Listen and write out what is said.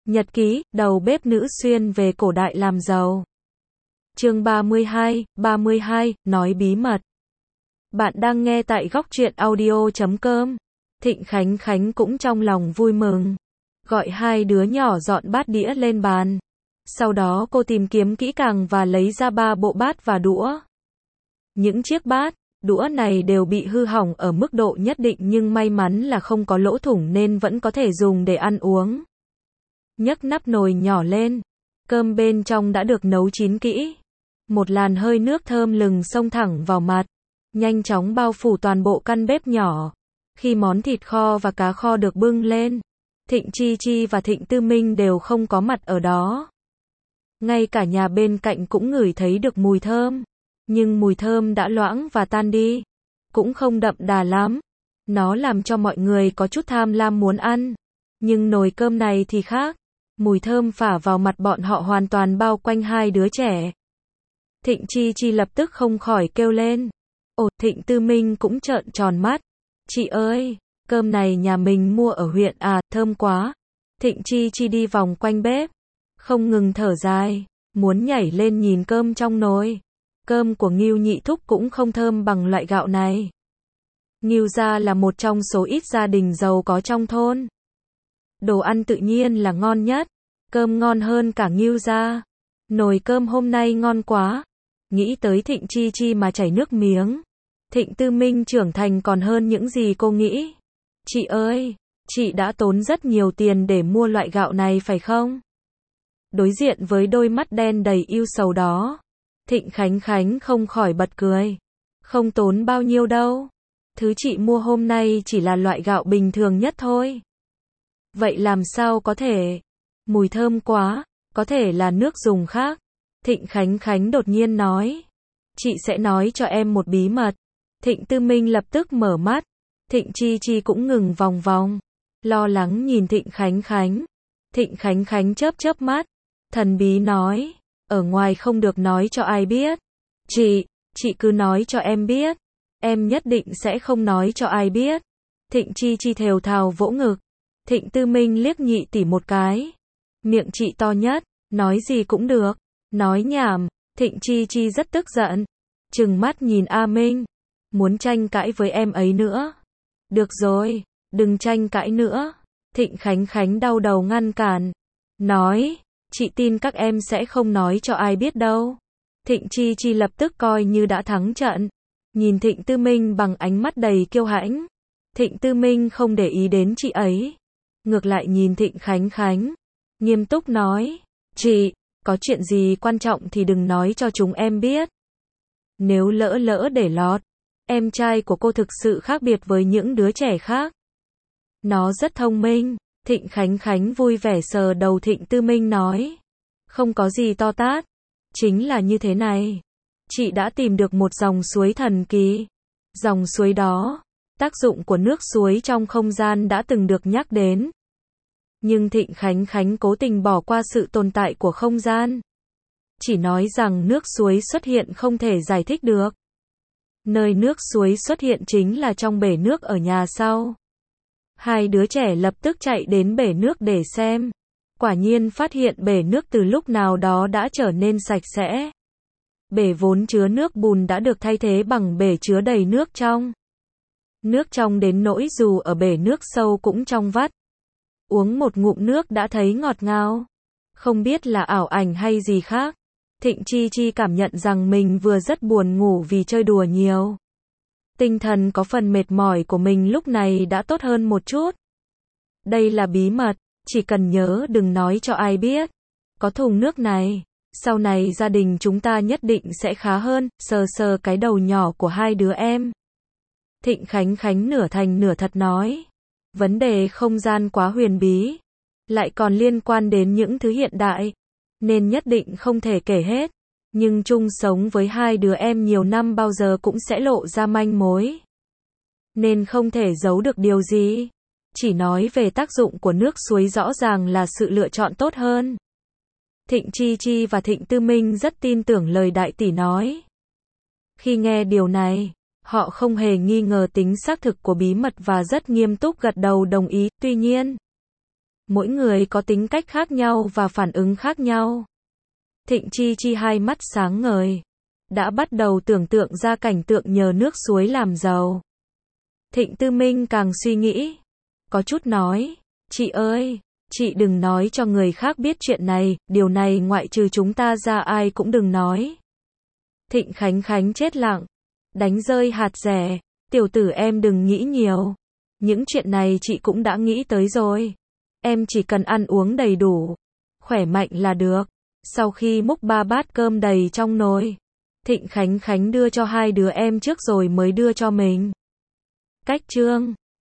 Nhật ký, đầu bếp nữ xuyên về cổ đại làm giàu. Chương 32, nói bí mật. Bạn đang nghe tại góc truyện audio.com. Thịnh Khánh Khánh cũng trong lòng vui mừng. Gọi hai đứa nhỏ dọn bát đĩa lên bàn. Sau đó cô tìm kiếm kỹ càng và lấy ra 3 bộ bát và đũa. Những chiếc bát, đũa này đều bị hư hỏng ở mức độ nhất định nhưng may mắn là không có lỗ thủng nên vẫn có thể dùng để ăn uống. Nhấc nắp nồi nhỏ lên, cơm bên trong đã được nấu chín kỹ. Một làn hơi nước thơm lừng xông thẳng vào mặt, nhanh chóng bao phủ toàn bộ căn bếp nhỏ. Khi món thịt kho và cá kho được bưng lên, Thịnh Chi Chi và Thịnh Tư Minh đều không có mặt ở đó. Ngay cả nhà bên cạnh cũng ngửi thấy được mùi thơm, nhưng mùi thơm đã loãng và tan đi, cũng không đậm đà lắm. Nó làm cho mọi người có chút tham lam muốn ăn, nhưng nồi cơm này thì khác. Mùi thơm phả vào mặt bọn họ hoàn toàn bao quanh hai đứa trẻ. Thịnh Chi Chi lập tức không khỏi kêu lên. Ồ, Thịnh Tư Minh cũng trợn tròn mắt. Chị ơi, cơm này nhà mình mua ở huyện à, thơm quá. Thịnh Chi Chi đi vòng quanh bếp, không ngừng thở dài, muốn nhảy lên nhìn cơm trong nồi. Cơm của Ngưu Nhị Thúc cũng không thơm bằng loại gạo này. Ngưu gia là một trong số ít gia đình giàu có trong thôn. Đồ ăn tự nhiên là ngon nhất, cơm ngon hơn cả Ngưu gia. Nồi cơm hôm nay ngon quá. Nghĩ tới Thịnh Chi Chi mà chảy nước miếng. Thịnh Tư Minh trưởng thành còn hơn những gì cô nghĩ. Chị ơi, chị đã tốn rất nhiều tiền để mua loại gạo này phải không? Đối diện với đôi mắt đen đầy ưu sầu đó, Thịnh Khánh Khánh không khỏi bật cười. Không tốn bao nhiêu đâu. Thứ chị mua hôm nay chỉ là loại gạo bình thường nhất thôi. Vậy làm sao có thể? Mùi thơm quá, có thể là nước dùng khác. Thịnh Khánh Khánh đột nhiên nói. Chị sẽ nói cho em một bí mật. Thịnh Tư Minh lập tức mở mắt. Thịnh Chi Chi cũng ngừng vòng vòng, lo lắng nhìn Thịnh Khánh Khánh. Thịnh Khánh Khánh chớp chớp mắt, thần bí nói. Ở ngoài không được nói cho ai biết. Chị cứ nói cho em biết. Em nhất định sẽ không nói cho ai biết. Thịnh Chi Chi thều thào vỗ ngực. Thịnh Tư Minh liếc nhị tỷ một cái. Miệng chị to nhất, nói gì cũng được. Nói nhảm. Thịnh Chi Chi rất tức giận, trừng mắt nhìn A Minh. Muốn tranh cãi với em ấy nữa. Được rồi, đừng tranh cãi nữa. Thịnh Khánh Khánh đau đầu ngăn cản. Nói, chị tin các em sẽ không nói cho ai biết đâu. Thịnh Chi Chi lập tức coi như đã thắng trận. Nhìn Thịnh Tư Minh bằng ánh mắt đầy kiêu hãnh. Thịnh Tư Minh không để ý đến chị ấy. Ngược lại nhìn Thịnh Khánh Khánh, nghiêm túc nói. Chị, có chuyện gì quan trọng thì đừng nói cho chúng em biết. Nếu lỡ để lọt, em trai của cô thực sự khác biệt với những đứa trẻ khác. Nó rất thông minh. Thịnh Khánh Khánh vui vẻ sờ đầu Thịnh Tư Minh nói. Không có gì to tát. Chính là như thế này. Chị đã tìm được một dòng suối thần kỳ. Dòng suối đó, tác dụng của nước suối trong không gian đã từng được nhắc đến. Nhưng Thịnh Khánh Khánh cố tình bỏ qua sự tồn tại của không gian. Chỉ nói rằng nước suối xuất hiện không thể giải thích được. Nơi nước suối xuất hiện chính là trong bể nước ở nhà sau. Hai đứa trẻ lập tức chạy đến bể nước để xem. Quả nhiên phát hiện bể nước từ lúc nào đó đã trở nên sạch sẽ. Bể vốn chứa nước bùn đã được thay thế bằng bể chứa đầy nước trong. Nước trong đến nỗi dù ở bể nước sâu cũng trong vắt. Uống một ngụm nước đã thấy ngọt ngào. Không biết là ảo ảnh hay gì khác. Thịnh Chi Chi cảm nhận rằng mình vừa rất buồn ngủ vì chơi đùa nhiều. Tinh thần có phần mệt mỏi của mình lúc này đã tốt hơn một chút. Đây là bí mật, chỉ cần nhớ đừng nói cho ai biết. Có thùng nước này, sau này gia đình chúng ta nhất định sẽ khá hơn. Sờ sờ cái đầu nhỏ của hai đứa em. Thịnh Khánh Khánh nửa thành nửa thật nói. Vấn đề không gian quá huyền bí, lại còn liên quan đến những thứ hiện đại, nên nhất định không thể kể hết. Nhưng chung sống với hai đứa em nhiều năm bao giờ cũng sẽ lộ ra manh mối. Nên không thể giấu được điều gì. Chỉ nói về tác dụng của nước suối rõ ràng là sự lựa chọn tốt hơn. Thịnh Chi Chi và Thịnh Tư Minh rất tin tưởng lời đại tỷ nói. Khi nghe điều này, họ không hề nghi ngờ tính xác thực của bí mật và rất nghiêm túc gật đầu đồng ý. Tuy nhiên, Mỗi người có tính cách khác nhau và phản ứng khác nhau. Thịnh Chi Chi hai mắt sáng ngời. Đã bắt đầu tưởng tượng ra cảnh tượng nhờ nước suối làm giàu. Thịnh Tư Minh càng suy nghĩ. Có chút nói. Chị ơi, chị đừng nói cho người khác biết chuyện này, điều này ngoại trừ chúng ta ra ai cũng đừng nói. Thịnh Khánh Khánh chết lặng. Đánh rơi hạt rẻ. Tiểu tử em đừng nghĩ nhiều. Những chuyện này chị cũng đã nghĩ tới rồi. Em chỉ cần ăn uống đầy đủ, khỏe mạnh là được. Sau khi múc 3 bát cơm đầy trong nồi, Thịnh Khánh Khánh đưa cho hai đứa em trước rồi mới đưa cho mình. Cách chương